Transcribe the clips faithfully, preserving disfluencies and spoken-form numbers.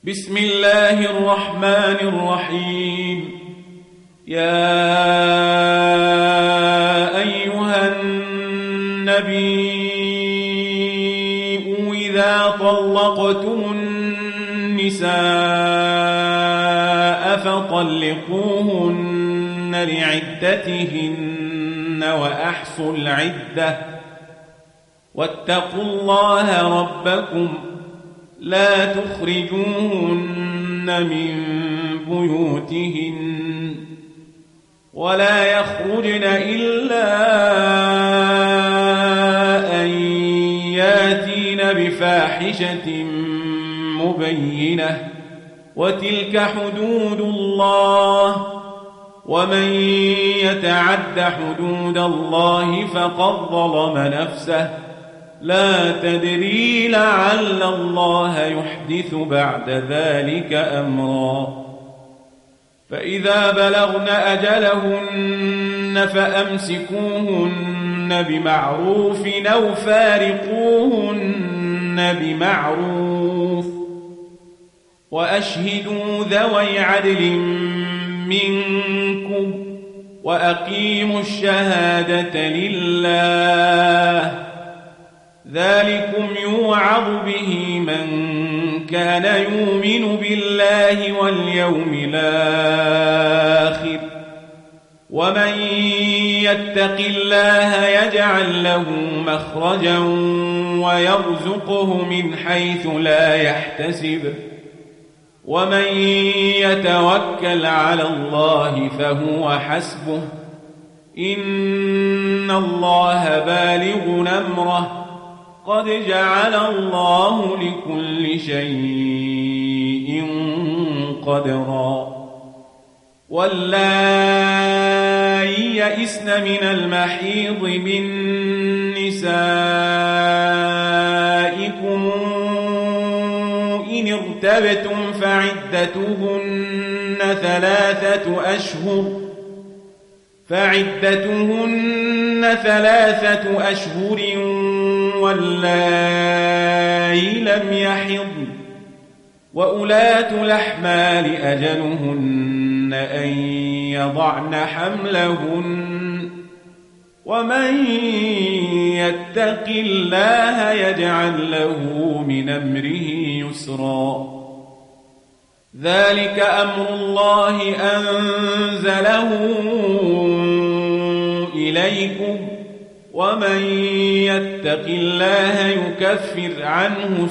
بسم الله الرحمن الرحيم. يا أيها النبي إذا طلقتم النساء فطلقوهن لعدتهن وأحصوا العدة واتقوا الله ربكم لا تخرجوهن من بيوتهن ولا يخرجن إلا أن ياتين بفاحشة مبينة وتلك حدود الله ومن يتعد حدود الله فقد ظلم نفسه لا تدري لعل الله يحدث بعد ذلك أمرا. فإذا بلغن أجلهن فأمسكوهن بمعروف أو فارقوهن بمعروف وأشهدوا ذوي عدل منكم وأقيموا الشهادة لله ذلكم يوعظ به من كان يؤمن بالله واليوم الآخر ومن يتق الله يجعل له مخرجا ويرزقه من حيث لا يحتسب ومن يتوكل على الله فهو حسبه إن الله بالغ أمره قد جعل الله لكل شيء قدرا. واللائي يئسن من المحيض من نسائكم إن ارتبتم فعدتهن ثلاثة أشهر فعدتهن ثلاثة أشهر واللائي لم يحضن وأولاة الأحمال أجلهن أن يضعن حملهن ومن يتق الله يجعل له من أمره يسرا. ذلك أمر الله أنزله إليكم ومن يتق الله يكفر عنه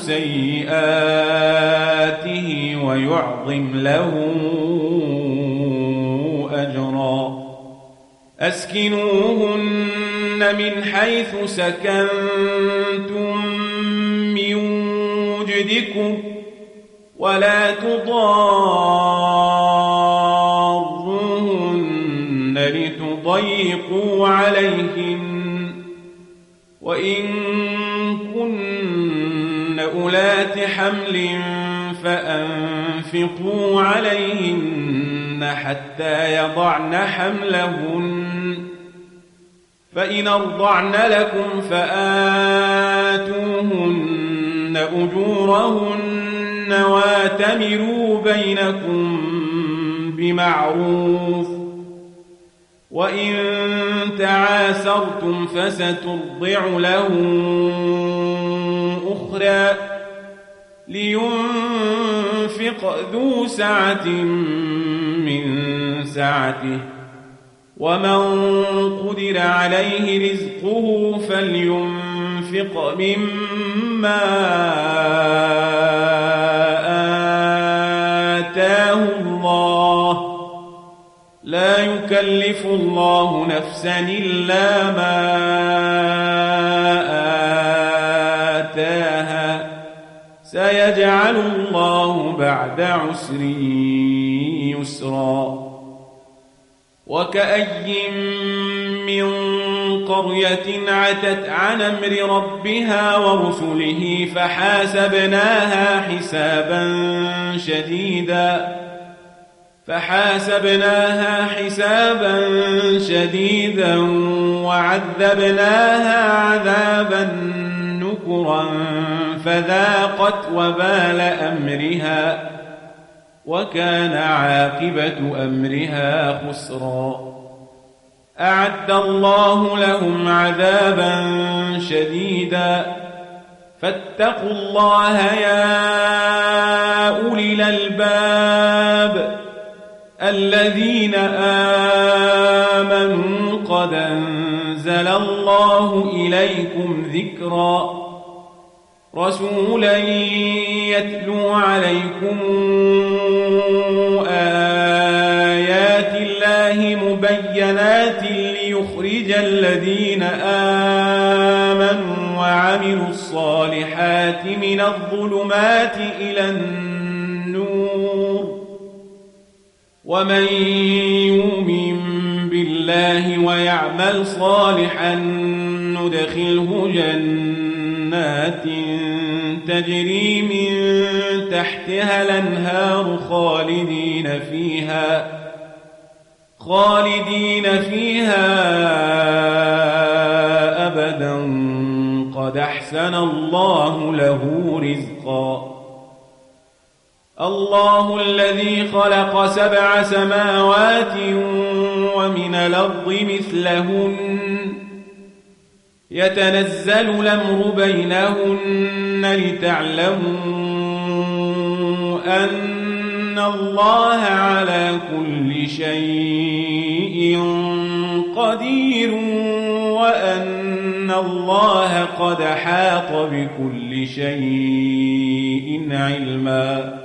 سيئاته ويعظم له أجرا. أسكنوهن من حيث سكنتم من وجدكم ولا تضاروهن لتضيقوا عليهن وإن كن أولات حمل فأنفقوا عليهن حتى يضعن حملهن فإن أرضعن لكم فآتوهن أجورهن واتمروا بينكم بمعروف وإن تعاسرتم فسترضع له أخرى لينفق ذو سعة من سعته ومن قدر عليه رزقه فلينفق مما آتاه الله لا يكلف الله نفسا إلا ما آتاها سيجعل الله بعد عسر يسرا. وكأي من قرية عتت عن أمر ربها ورسله فحاسبناها حسابا شديدا فحاسبناها حسابا شديدا وعذبناها عذابا نكرا فذاقت وبال أمرها وكان عاقبة أمرها خسرا. أعد الله لهم عذابا شديدا فاتقوا الله يا أولي الألباب الذين آمنوا قد أنزل الله إليكم ذكرا رسولا يتلو عليكم آيات الله مبينات ليخرج الذين آمنوا وعملوا الصالحات من الظلمات إلى النور ومن يؤمن بالله ويعمل صالحا ندخله جنات تجري من تحتها الأنهار خالدين فيها خالدين فيها أبدا قد أحسن الله له رزقا. الله الذي خلق سبع سماوات ومن الأرض مثلهن يتنزل الأمر بينهن لتعلموا أن الله على كل شيء قدير وأن الله قد حاط بكل شيء علما.